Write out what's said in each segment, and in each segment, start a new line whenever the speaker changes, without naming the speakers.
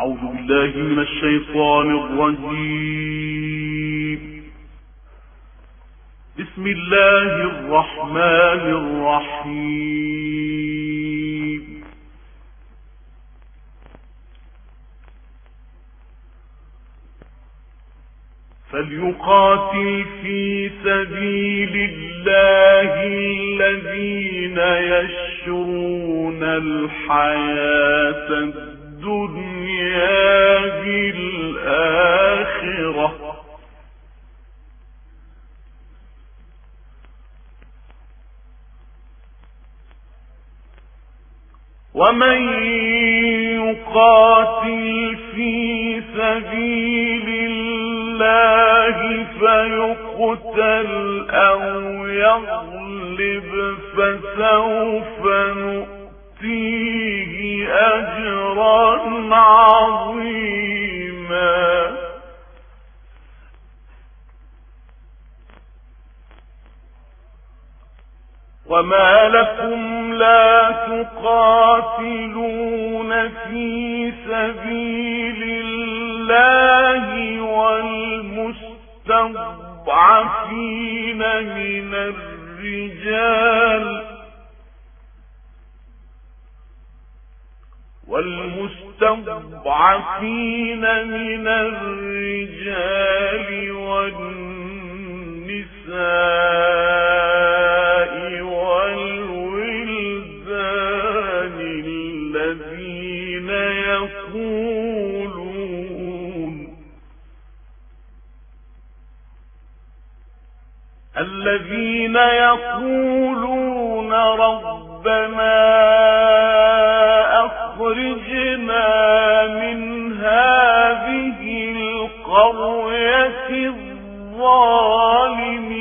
أعوذ بالله من الشيطان الرجيم. بسم الله الرحمن الرحيم. فليقاتل في سبيل الله الذين يشرون الحياة الدنيا بالآخرة ومن يقاتل في سبيل الله فيقتل أو يغلب فسوف نؤتيه أجرا عظيما. وما لكم لا تقاتلون في سبيل الله والمستضعفين من الرجال والنساء والولدان الذين يقولون ربنا أخرجنا من هذه القرية الظالم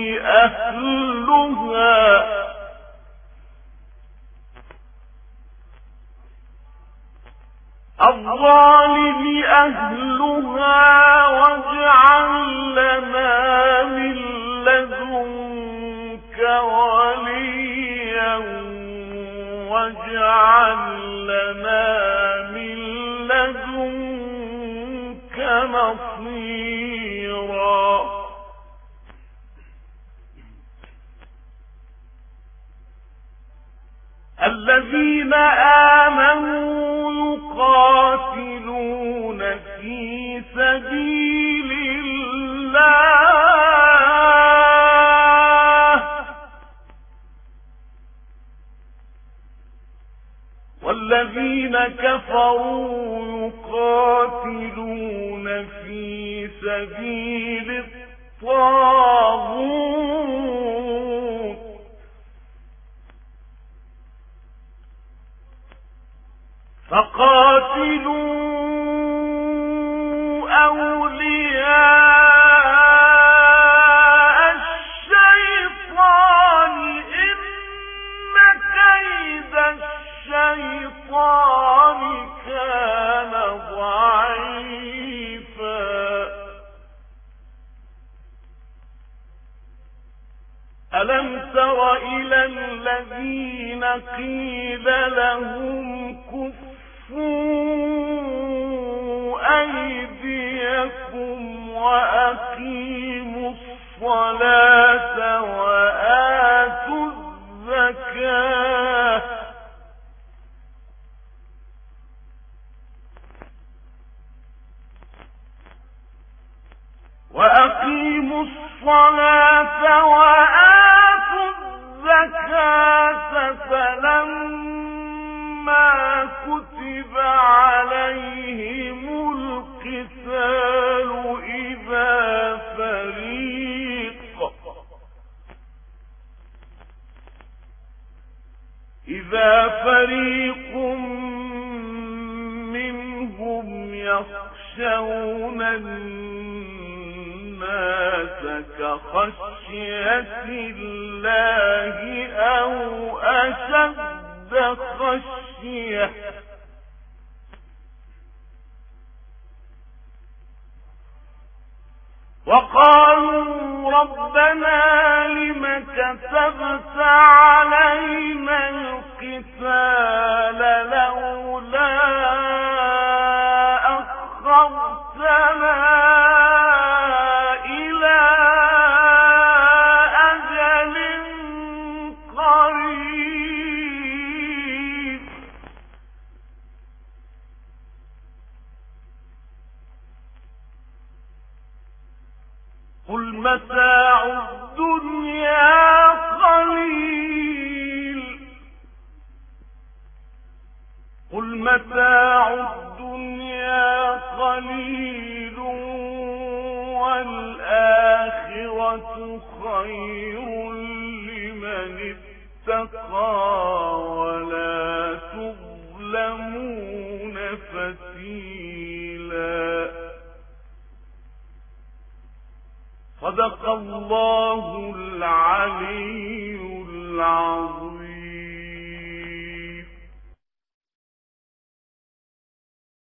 أهلها واجعل لنا من لدنك وليا واجعل لنا من لدنك نصيرا. الذين آمنوا يقاتلون في سبيل الله والذين كفروا يقاتلون في سبيل الطاغوت فقاتلوا أولياء الشيطان إن كيد الشيطان كان ضعيفا. ألم تر إلى الذين قيل لهم أيديكم وأقيموا الصلاة وآتوا الزكاة فلما كتب عليهم القتال إذا فريق منهم يخشون الناس كخشية الله أو أشد خشية وقالوا ربنا لم كتبت علينا القتال لولا أخرتنا إلى أجل قريب قل متاع الدنيا قليل قل متاع الدنيا قليل والآخرة خير لمن اتقى ولا تظلمون فتيلا صدق الله العلي العظيم.